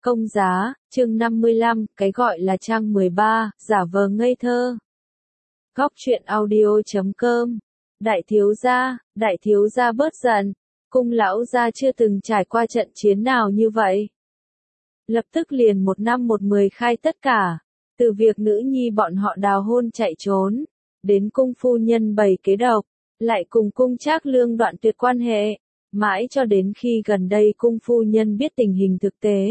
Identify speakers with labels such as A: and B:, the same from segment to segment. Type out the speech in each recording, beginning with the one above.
A: Công giá, chương 55, cái gọi là trang 13, giả vờ ngây thơ. Góc truyện audio.com. Đại thiếu gia bớt giận, cung lão gia chưa từng trải qua trận chiến nào như vậy. Lập tức liền 1 năm 1 10 khai tất cả, từ việc nữ nhi bọn họ đào hôn chạy trốn, đến cung phu nhân bày kế độc, lại cùng cung Trác Lương đoạn tuyệt quan hệ, mãi cho đến khi gần đây cung phu nhân biết tình hình thực tế.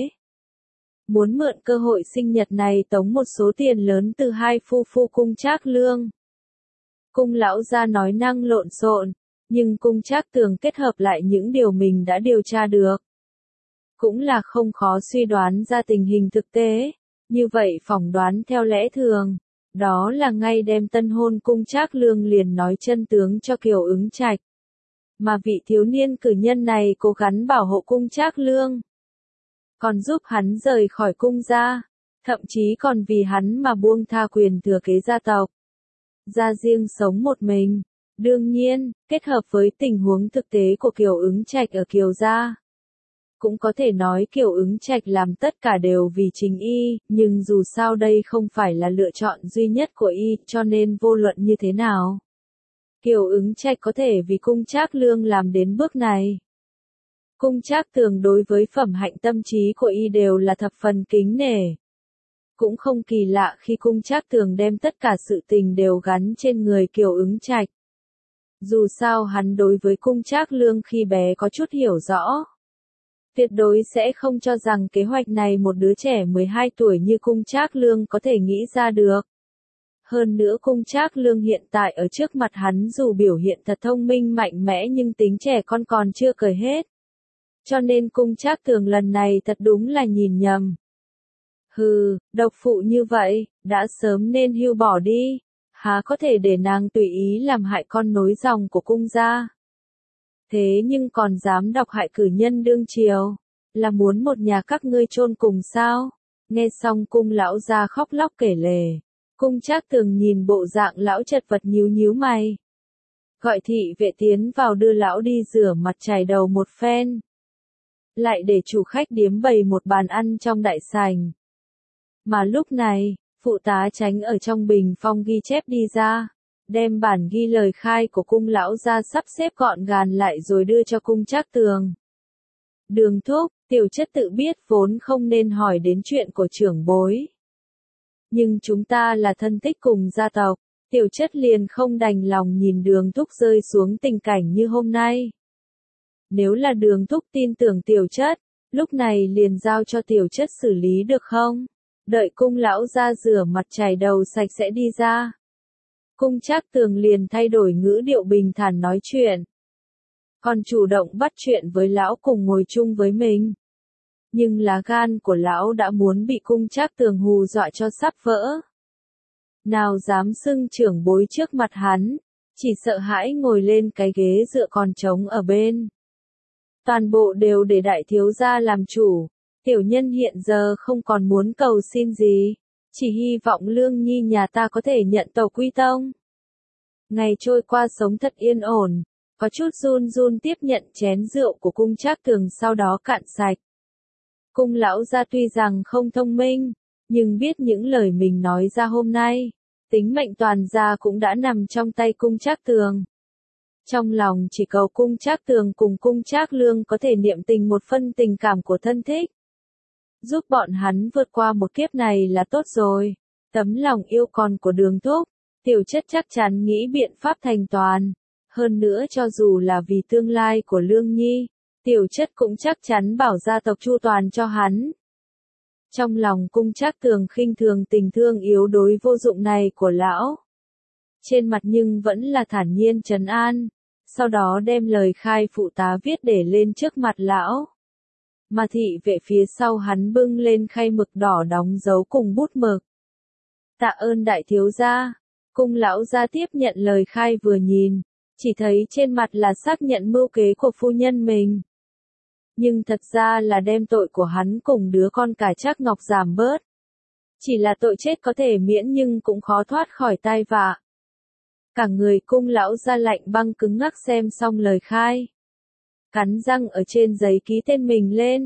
A: Muốn mượn cơ hội sinh nhật này tống một số tiền lớn từ hai phu cung Trác Lương. Cung lão gia nói năng lộn xộn, nhưng cung Trác Tường kết hợp lại những điều mình đã điều tra được. Cũng là không khó suy đoán ra tình hình thực tế, như vậy phỏng đoán theo lẽ thường, đó là ngay đêm tân hôn cung Trác Lương liền nói chân tướng cho Kiều Ứng Trạch. Mà vị thiếu niên cử nhân này cố gắng bảo hộ cung Trác Lương, còn giúp hắn rời khỏi cung gia, thậm chí còn vì hắn mà buông tha quyền thừa kế gia tộc, ra riêng sống một mình. Đương nhiên, kết hợp với tình huống thực tế của Kiều Ứng Trạch ở Kiều gia, cũng có thể nói Kiều Ứng Trạch làm tất cả đều vì chính y, nhưng dù sao đây không phải là lựa chọn duy nhất của y, cho nên vô luận như thế nào, Kiều Ứng Trạch có thể vì cung Trác Lương làm đến bước này. Cung Trác Tường đối với phẩm hạnh tâm trí của y đều là thập phần kính nể. Cũng không kỳ lạ khi cung Trác Tường đem tất cả sự tình đều gắn trên người Kiều Ứng Trạch. Dù sao hắn đối với cung Trác Lương khi bé có chút hiểu rõ. Tuyệt đối sẽ không cho rằng kế hoạch này một đứa trẻ 12 tuổi như cung Trác Lương có thể nghĩ ra được. Hơn nữa cung Trác Lương hiện tại ở trước mặt hắn dù biểu hiện thật thông minh mạnh mẽ nhưng tính trẻ con còn chưa cởi hết. Cho nên cung Trác Tường lần này thật đúng là nhìn nhầm. Hừ, độc phụ như vậy, đã sớm nên hưu bỏ đi, há có thể để nàng tùy ý làm hại con nối dòng của cung gia. Thế nhưng còn dám độc hại cử nhân đương triều, là muốn một nhà các ngươi chôn cùng sao? Nghe xong cung lão gia khóc lóc kể lể, cung Trác Tường nhìn bộ dạng lão chật vật nhíu mày. Gọi thị vệ tiến vào đưa lão đi rửa mặt chải đầu một phen. Lại để chủ khách điếm bày một bàn ăn trong đại sảnh. Mà lúc này, phụ tá Chánh ở trong bình phong ghi chép đi ra, đem bản ghi lời khai của cung lão gia sắp xếp gọn gàng lại rồi đưa cho cung Trác Tường. Đường thúc, tiểu chất tự biết vốn không nên hỏi đến chuyện của trưởng bối. Nhưng chúng ta là thân thích cùng gia tộc, tiểu chất liền không đành lòng nhìn đường thúc rơi xuống tình cảnh như hôm nay. Nếu là đường thúc tin tưởng tiểu chất, lúc này liền giao cho tiểu chất xử lý được không? Đợi cung lão gia rửa mặt chải đầu sạch sẽ đi ra. Cung Trác Tường liền thay đổi ngữ điệu bình thản nói chuyện. Còn chủ động bắt chuyện với lão cùng ngồi chung với mình. Nhưng lá gan của lão đã muốn bị cung Trác Tường hù dọa cho sắp vỡ. Nào dám xưng trưởng bối trước mặt hắn, chỉ sợ hãi ngồi lên cái ghế dựa còn trống ở bên. Toàn bộ đều để đại thiếu gia làm chủ, tiểu nhân hiện giờ không còn muốn cầu xin gì, chỉ hy vọng Lương Nhi nhà ta có thể nhận tàu quy tông. Ngày trôi qua sống thật yên ổn, có chút run tiếp nhận chén rượu của cung Trác Tường sau đó cạn sạch. Cung lão gia tuy rằng không thông minh, nhưng biết những lời mình nói ra hôm nay, tính mệnh toàn gia cũng đã nằm trong tay cung Trác Tường. Trong lòng chỉ cầu cung Trác Tường cùng cung Trác Lương có thể niệm tình một phân tình cảm của thân thích. Giúp bọn hắn vượt qua một kiếp này là tốt rồi. Tấm lòng yêu con của đường thúc, tiểu chất chắc chắn nghĩ biện pháp thành toàn. Hơn nữa cho dù là vì tương lai của Lương Nhi, tiểu chất cũng chắc chắn bảo gia tộc chu toàn cho hắn. Trong lòng cung Trác Tường khinh thường tình thương yếu đối vô dụng này của lão. Trên mặt nhưng vẫn là thản nhiên trấn an, sau đó đem lời khai phụ tá viết để lên trước mặt lão. Mà thị vệ phía sau hắn bưng lên khay mực đỏ đóng dấu cùng bút mực. Tạ ơn đại thiếu gia. Cung lão gia tiếp nhận lời khai vừa nhìn, chỉ thấy trên mặt là xác nhận mưu kế của phu nhân mình. Nhưng thật ra là đem tội của hắn cùng đứa con cả Trác Ngọc giảm bớt. Chỉ là tội chết có thể miễn nhưng cũng khó thoát khỏi tai vạ. Cả người cung lão gia lạnh băng cứng ngắc xem xong lời khai. Cắn răng ở trên giấy ký tên mình lên,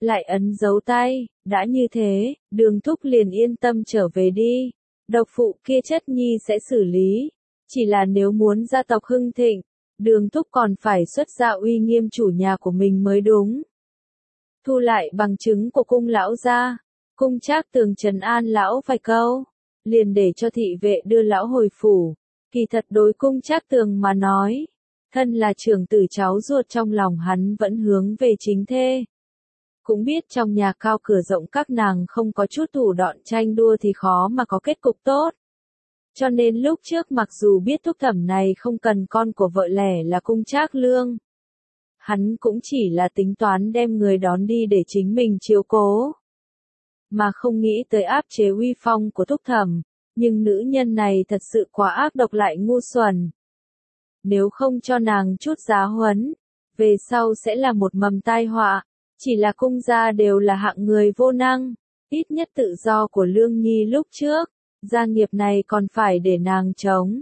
A: lại ấn dấu tay, đã như thế, Đường Thúc liền yên tâm trở về đi. Độc phụ kia chất nhi sẽ xử lý. Chỉ là nếu muốn gia tộc hưng thịnh, Đường Thúc còn phải xuất ra uy nghiêm chủ nhà của mình mới đúng. Thu lại bằng chứng của cung lão ra. Cung Trác Tường trấn an lão vài câu, liền để cho thị vệ đưa lão hồi phủ. Kỳ thật đối Cung Trác Tường mà nói, thân là trưởng tử cháu ruột trong lòng hắn vẫn hướng về chính thê. Cũng biết trong nhà cao cửa rộng các nàng không có chút thủ đoạn tranh đua thì khó mà có kết cục tốt. Cho nên lúc trước mặc dù biết Thúc Thẩm này không cần con của vợ lẽ là Cung Trác Lương, hắn cũng chỉ là tính toán đem người đón đi để chính mình chiếu cố. Mà không nghĩ tới áp chế uy phong của Thúc Thẩm, nhưng nữ nhân này thật sự quá ác độc lại ngu xuẩn. Nếu không cho nàng chút giáo huấn, về sau sẽ là một mầm tai họa. Chỉ là Cung gia đều là hạng người vô năng, ít nhất tự do của Lương Nhi lúc trước, gia nghiệp này còn phải để nàng chống.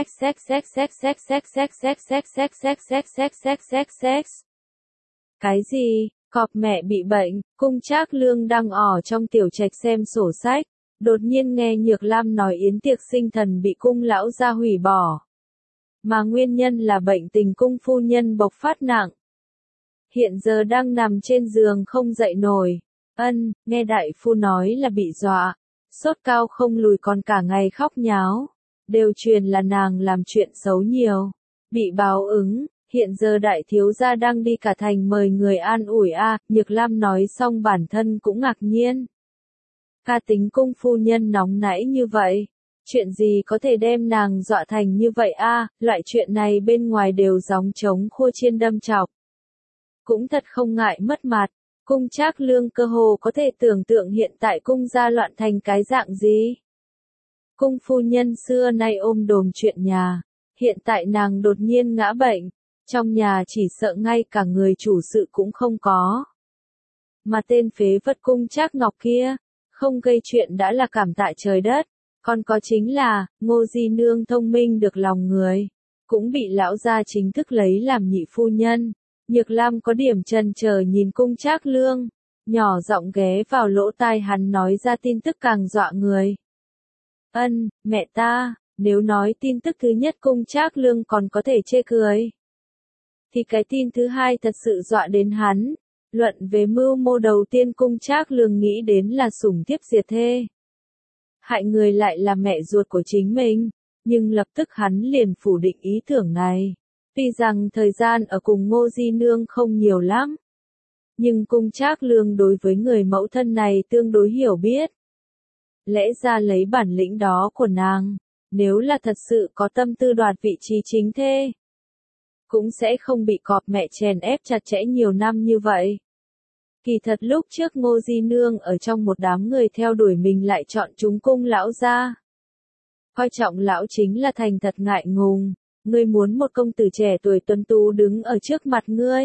A: Cái gì? Cọp mẹ bị bệnh, Cung Trác Lương đang ở trong tiểu trạch xem sổ sách, đột nhiên nghe Nhược Lam nói yến tiệc sinh thần bị cung lão gia hủy bỏ. Mà nguyên nhân là bệnh tình cung phu nhân bộc phát nặng. Hiện giờ đang nằm trên giường không dậy nổi. Nghe đại phu nói là bị dọa, sốt cao không lùi còn cả ngày khóc nháo. Đều truyền là nàng làm chuyện xấu nhiều, bị báo ứng. Hiện giờ đại thiếu gia đang đi cả thành mời người an ủi Nhược Lam nói xong bản thân cũng ngạc nhiên. Ca tính cung phu nhân nóng nảy như vậy, chuyện gì có thể đem nàng dọa thành như vậy loại chuyện này bên ngoài đều gióng trống khua chiên đâm chọc. Cũng thật không ngại mất mặt, Cung Trác Lương cơ hồ có thể tưởng tượng hiện tại cung gia loạn thành cái dạng gì. Cung phu nhân xưa nay ôm đồm chuyện nhà, hiện tại nàng đột nhiên ngã bệnh. Trong nhà chỉ sợ ngay cả người chủ sự cũng không có. Mà tên phế vật Cung Trác Ngọc kia, không gây chuyện đã là cảm tạ trời đất. Còn có chính là, Ngô Di Nương thông minh được lòng người. Cũng bị lão gia chính thức lấy làm nhị phu nhân. Nhược Lam có điểm chần chờ nhìn Cung Trác Lương. Nhỏ giọng ghé vào lỗ tai hắn nói ra tin tức càng dọa người. Mẹ ta, nếu nói tin tức thứ nhất Cung Trác Lương còn có thể chê cười. Thì cái tin thứ hai thật sự dọa đến hắn. Luận về mưu mô đầu tiên Cung Trác Lương nghĩ đến là sủng thiếp diệt thê. Hại người lại là mẹ ruột của chính mình, nhưng lập tức hắn liền phủ định ý tưởng này. Tuy rằng thời gian ở cùng Ngô Di Nương không nhiều lắm, nhưng Cung Trác Lương đối với người mẫu thân này tương đối hiểu biết. Lẽ ra lấy bản lĩnh đó của nàng, nếu là thật sự có tâm tư đoạt vị trí chính thê, cũng sẽ không bị cọp mẹ chèn ép chặt chẽ nhiều năm như vậy. Kỳ thật lúc trước Ngô Di Nương ở trong một đám người theo đuổi mình lại chọn chúng cung lão gia. Coi trọng lão chính là thành thật ngại ngùng, ngươi muốn một công tử trẻ tuổi tuấn tú đứng ở trước mặt ngươi.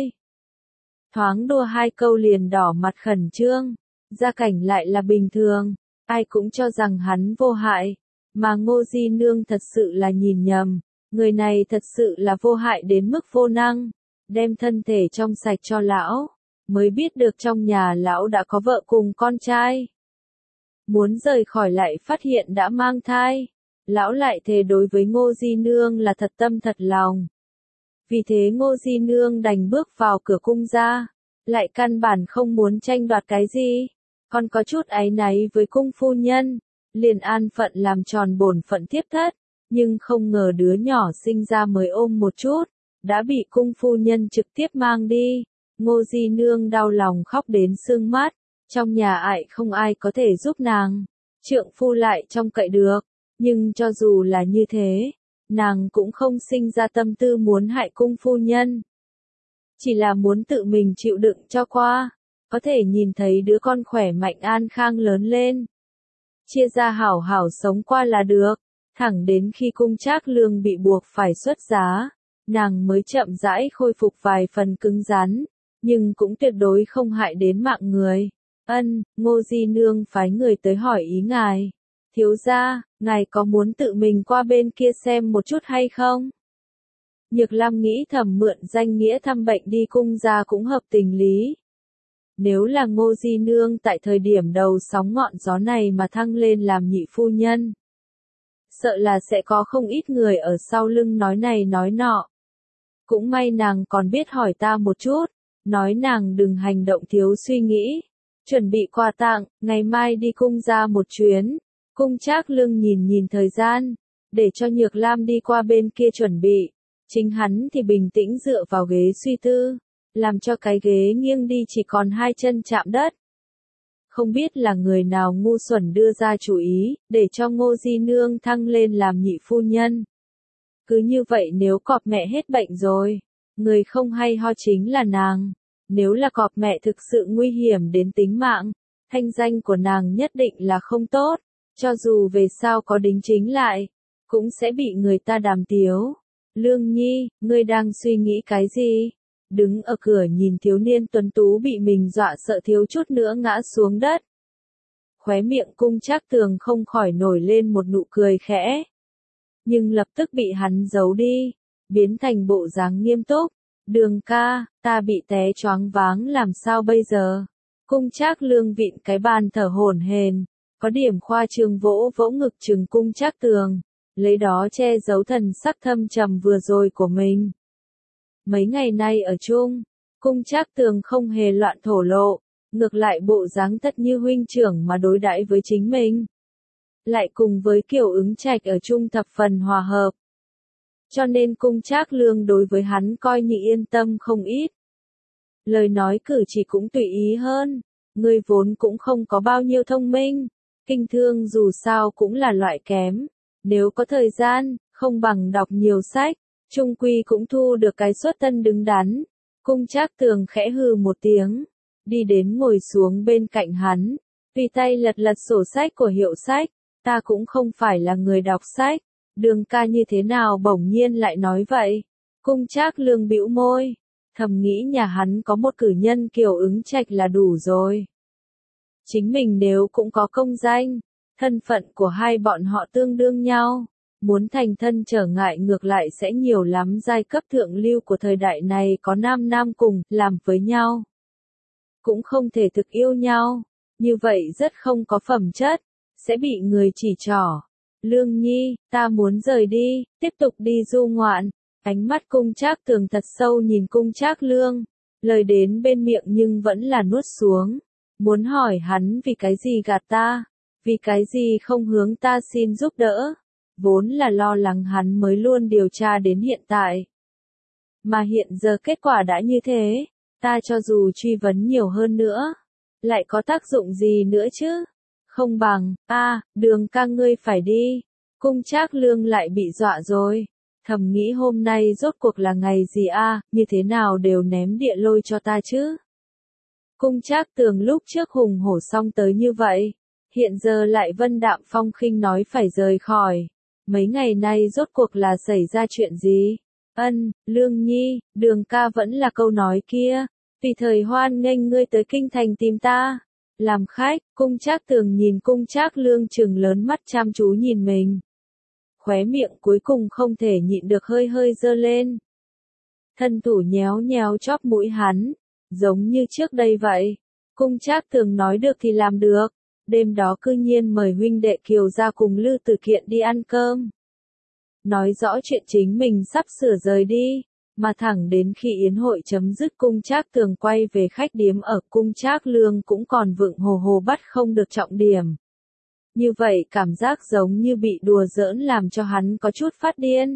A: Thoáng đùa hai câu liền đỏ mặt khẩn trương, gia cảnh lại là bình thường, ai cũng cho rằng hắn vô hại, mà Ngô Di Nương thật sự là nhìn nhầm. Người này thật sự là vô hại đến mức vô năng, đem thân thể trong sạch cho lão, mới biết được trong nhà lão đã có vợ cùng con trai. Muốn rời khỏi lại phát hiện đã mang thai, lão lại thề đối với Ngô Di Nương là thật tâm thật lòng. Vì thế Ngô Di Nương đành bước vào cửa cung ra, lại căn bản không muốn tranh đoạt cái gì, còn có chút áy náy với cung phu nhân, liền an phận làm tròn bổn phận thiếp thất. Nhưng không ngờ đứa nhỏ sinh ra mới ôm một chút, đã bị cung phu nhân trực tiếp mang đi. Ngô Di Nương đau lòng khóc đến sưng mắt, trong nhà ai không ai có thể giúp nàng, trượng phu lại trông cậy được, nhưng cho dù là như thế, nàng cũng không sinh ra tâm tư muốn hại cung phu nhân. Chỉ là muốn tự mình chịu đựng cho qua, có thể nhìn thấy đứa con khỏe mạnh an khang lớn lên. Chia ra hảo hảo sống qua là được. Thẳng đến khi Cung Trác Lương bị buộc phải xuất giá, nàng mới chậm rãi khôi phục vài phần cứng rắn, nhưng cũng tuyệt đối không hại đến mạng người. Ngô Di Nương phái người tới hỏi ý ngài. Thiếu gia, ngài có muốn tự mình qua bên kia xem một chút hay không? Nhược Lam nghĩ thầm mượn danh nghĩa thăm bệnh đi cung gia cũng hợp tình lý. Nếu là Ngô Di Nương tại thời điểm đầu sóng ngọn gió này mà thăng lên làm nhị phu nhân, sợ là sẽ có không ít người ở sau lưng nói này nói nọ. Cũng may nàng còn biết hỏi ta một chút, nói nàng đừng hành động thiếu suy nghĩ, chuẩn bị quà tặng, ngày mai đi cung ra một chuyến. Cung Trác Lương nhìn nhìn thời gian, để cho Nhược Lam đi qua bên kia chuẩn bị, chính hắn thì bình tĩnh dựa vào ghế suy tư, làm cho cái ghế nghiêng đi chỉ còn hai chân chạm đất. Không biết là người nào ngu xuẩn đưa ra chủ ý, để cho Ngô Di Nương thăng lên làm nhị phu nhân. Cứ như vậy nếu cọp mẹ hết bệnh rồi, người không hay ho chính là nàng. Nếu là cọp mẹ thực sự nguy hiểm đến tính mạng, thanh danh của nàng nhất định là không tốt, cho dù về sau có đính chính lại, cũng sẽ bị người ta đàm tiếu. Lương Nhi, ngươi đang suy nghĩ cái gì? Đứng ở cửa nhìn thiếu niên tuấn tú bị mình dọa sợ thiếu chút nữa ngã xuống đất. Khóe miệng Cung Trác Tường không khỏi nổi lên một nụ cười khẽ. Nhưng lập tức bị hắn giấu đi, biến thành bộ dáng nghiêm túc. Đường ca, ta bị té choáng váng làm sao bây giờ? Cung Trác Lương vịn cái bàn thở hổn hển, có điểm khoa trương vỗ vỗ ngực trừng Cung Trác Tường, lấy đó che giấu thần sắc thâm trầm vừa rồi của mình. Mấy ngày nay ở chung, Cung Trác Tường không hề loạn thổ lộ, ngược lại bộ dáng tất như huynh trưởng mà đối đãi với chính mình. Lại cùng với Kiều Ứng Trạch ở chung thập phần hòa hợp. Cho nên Cung Trác Lương đối với hắn coi như yên tâm không ít. Lời nói cử chỉ cũng tùy ý hơn, người vốn cũng không có bao nhiêu thông minh, kinh thương dù sao cũng là loại kém, nếu có thời gian, không bằng đọc nhiều sách, chung quy cũng thu được cái xuất thân đứng đắn. Cung Trác Tường khẽ hừ một tiếng, đi đến ngồi xuống bên cạnh hắn, tùy tay lật lật sổ sách của hiệu sách, ta cũng không phải là người đọc sách. Đường ca như thế nào bỗng nhiên lại nói vậy? Cung Trác Lương bĩu môi, thầm nghĩ nhà hắn có một cử nhân Kiều Ứng Trạch là đủ rồi. Chính mình nếu cũng có công danh, thân phận của hai bọn họ tương đương nhau, muốn thành thân trở ngại ngược lại sẽ nhiều lắm. Giai cấp thượng lưu của thời đại này có nam nam cùng làm với nhau, cũng không thể thực yêu nhau, như vậy rất không có phẩm chất, sẽ bị người chỉ trỏ. Lương Nhi, ta muốn rời đi, tiếp tục đi du ngoạn. Ánh mắt Cung Trác Tường thật sâu nhìn Cung Trác Lương, lời đến bên miệng nhưng vẫn là nuốt xuống. Muốn hỏi hắn vì cái gì gạt ta, vì cái gì không hướng ta xin giúp đỡ. Vốn là lo lắng hắn mới luôn điều tra đến hiện tại. Mà hiện giờ kết quả đã như thế, ta cho dù truy vấn nhiều hơn nữa, lại có tác dụng gì nữa chứ? Không bằng, Đường ca ngươi phải đi. Cung Trác Lương lại bị dọa rồi. Thầm nghĩ hôm nay rốt cuộc là ngày gì như thế nào đều ném địa lôi cho ta chứ. Cung Trác Tường lúc trước hùng hổ xong tới như vậy, hiện giờ lại vân đạm phong khinh nói phải rời khỏi. Mấy ngày nay rốt cuộc là xảy ra chuyện gì? Lương Nhi, đường ca vẫn là câu nói kia, vì thời hoan nghênh ngươi tới kinh thành tìm ta. Làm khách, Cung Trác Tường nhìn Cung Trác Lương trừng lớn mắt chăm chú nhìn mình. Khóe miệng cuối cùng không thể nhịn được hơi hơi giơ lên. Thân thủ nhéo nhéo chóp mũi hắn, giống như trước đây vậy. Cung Trác Tường nói được thì làm được, đêm đó cư nhiên mời huynh đệ Kiều ra cùng Lư Tử Kiện đi ăn cơm. Nói rõ chuyện chính mình sắp sửa rời đi, mà thẳng đến khi yến hội chấm dứt Cung Trác Tường quay về khách điếm ở Cung Trác Lương cũng còn vựng hồ hồ bắt không được trọng điểm. Như vậy cảm giác giống như bị đùa giỡn làm cho hắn có chút phát điên.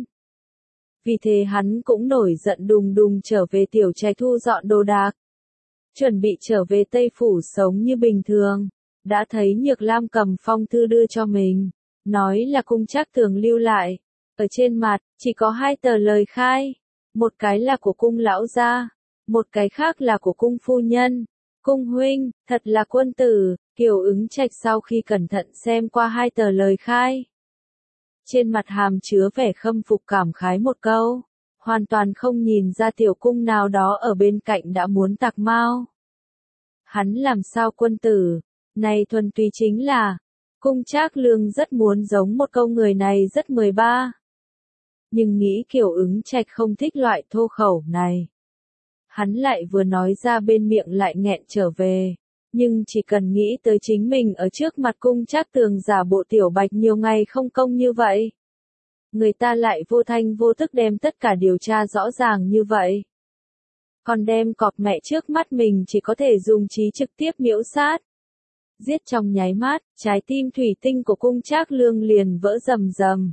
A: Vì thế hắn cũng nổi giận đùng đùng trở về tiểu trạch thu dọn đồ đạc. Chuẩn bị trở về Tây Phủ sống như bình thường. Đã thấy Nhược Lam cầm phong thư đưa cho mình. Nói là Cung Trác Tường lưu lại. Ở trên mặt, chỉ có 2 tờ lời khai. Một cái là của Cung lão gia, một cái khác là của Cung phu nhân. Cung huynh, thật là quân tử. Kiều Ứng Trạch sau khi cẩn thận xem qua 2 tờ lời khai, trên mặt hàm chứa vẻ khâm phục cảm khái một câu, hoàn toàn không nhìn ra tiểu cung nào đó ở bên cạnh đã muốn tạc mao. Hắn làm sao quân tử, này thuần túy chính là, Cung Trác Lương rất muốn giống một câu người này rất 13. Nhưng nghĩ Kiều Ứng Trạch không thích loại thô khẩu này. Hắn lại vừa nói ra bên miệng lại nghẹn trở về. Nhưng chỉ cần nghĩ tới chính mình ở trước mặt Cung Trác Tường giả bộ tiểu bạch nhiều ngày không công như vậy. Người ta lại vô thanh vô tức đem tất cả điều tra rõ ràng như vậy. Còn đem cọp mẹ trước mắt mình chỉ có thể dùng trí trực tiếp miễu sát. Giết trong nháy mắt, trái tim thủy tinh của Cung Trác Lương liền vỡ rầm rầm.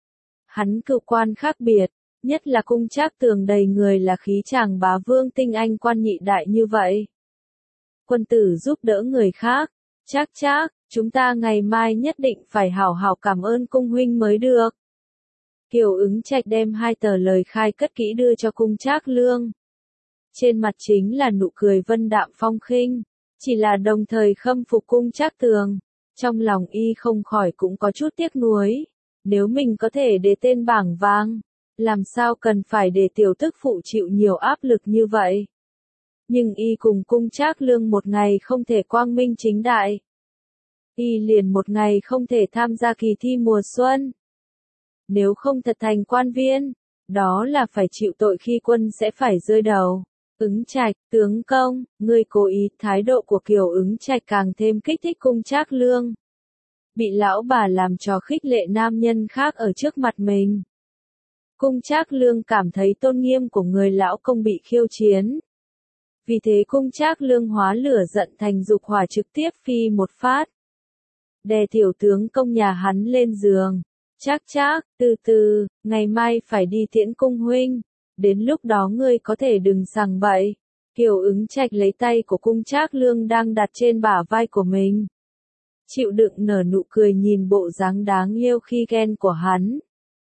A: Hắn cựu quan khác biệt, nhất là Cung Trác Tường đầy người là khí chàng bá vương tinh anh quan nhị đại như vậy. Quân tử giúp đỡ người khác, Trác, chúng ta ngày mai nhất định phải hảo hảo cảm ơn cung huynh mới được. Kiều Ứng Trạch đem 2 tờ lời khai cất kỹ đưa cho Cung Trác Lương. Trên mặt chính là nụ cười vân đạm phong khinh, chỉ là đồng thời khâm phục Cung Trác Tường. Trong lòng y không khỏi cũng có chút tiếc nuối, nếu mình có thể để tên bảng vàng, làm sao cần phải để tiểu tức phụ chịu nhiều áp lực như vậy. Nhưng y cùng Cung Trác Lương một ngày không thể quang minh chính đại. Y liền một ngày không thể tham gia kỳ thi mùa xuân. Nếu không thật thành quan viên, đó là phải chịu tội khi quân sẽ phải rơi đầu. Ứng Trạch, tướng công, ngươi cố ý, thái độ của Kiều Ứng Trạch càng thêm kích thích Cung Trác Lương. Bị lão bà làm trò khích lệ nam nhân khác ở trước mặt mình. Cung Trác Lương cảm thấy tôn nghiêm của người lão công bị khiêu chiến. Vì thế Cung Trác Lương hóa lửa giận thành dục hỏa trực tiếp phi một phát. Đè tiểu tướng công nhà hắn lên giường. Trác, từ từ, ngày mai phải đi tiễn cung huynh. Đến lúc đó ngươi có thể đừng sằng bậy. Kiều Ứng Trạch lấy tay của Cung Trác Lương đang đặt trên bả vai của mình. Chịu đựng nở nụ cười nhìn bộ dáng đáng yêu khi ghen của hắn.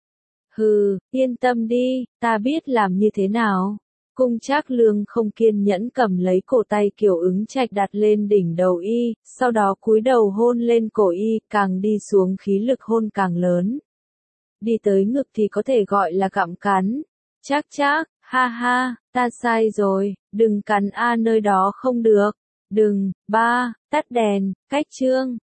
A: Hừ, yên tâm đi, ta biết làm như thế nào. Cung Trác Lương không kiên nhẫn cầm lấy cổ tay Kiều Ứng Trạch đặt lên đỉnh đầu y, sau đó cúi đầu hôn lên cổ y, càng đi xuống khí lực hôn càng lớn. Đi tới ngực thì có thể gọi là gặm cắn. Trác, ha ha, ta sai rồi, đừng cắn a nơi đó không được. Đừng, ba, tắt đèn, cách chương.